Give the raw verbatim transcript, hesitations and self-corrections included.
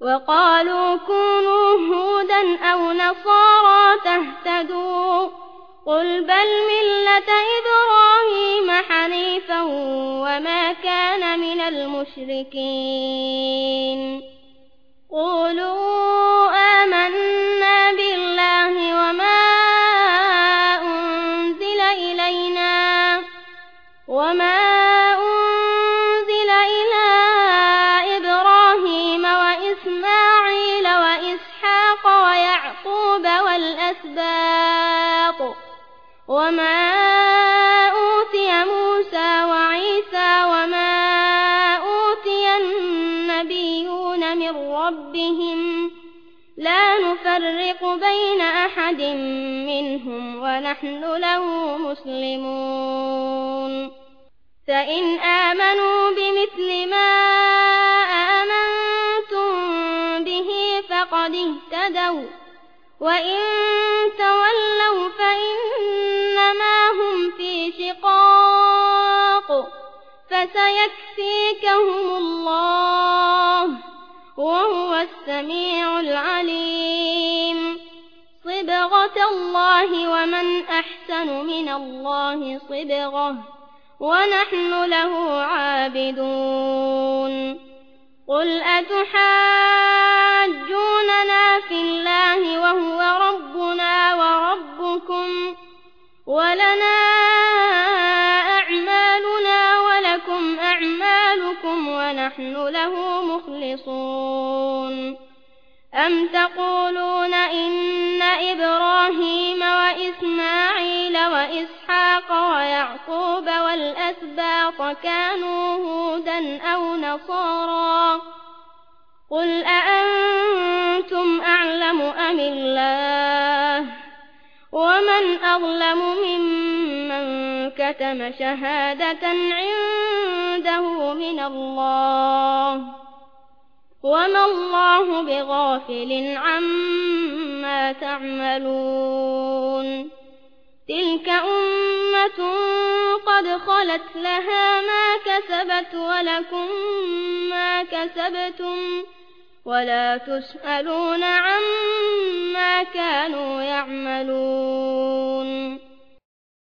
وقالوا كونوا هودا أو نصارى تهتدوا قل بل ملة إبراهيم حنيفا وما كان من المشركين قولوا آمنا بالله وما أنزل إلينا وما أنزل إلى إبراهيم وإسماعيل وإسحاق ويعقوب والأسباط وما أوتي موسى وعيسى وما أوتي النبيون من ربهم لا نفرق بين أحد منهم ونحن له مسلمون فإن آمنوا بمثل ما آمنتم به فقد اهتدوا وإن تولوا فإنما هم في شقاق فسيكفيكهم الله وهو السميع العليم صبغة الله ومن أحسن من الله صبغة ونحن له عابدون قل أتحاجوننا في الله وهو ربنا وربكم ولنا أعمالنا ولكم أعمالكم ونحن له مخلصون أم تقولون إن إبراهيم وإسماعيل وإسحاق ويعقوب والأسباط كانوا هودا أو نصارى قل أأنتم أعلم أم الله ومن أظلم ممن كتم شهادة عنده من الله وما الله بغافل عما تعملون تلك أمة قد خلت لها ما كسبت ولكم ما كسبتم ولا تسألون عما كانوا يعملون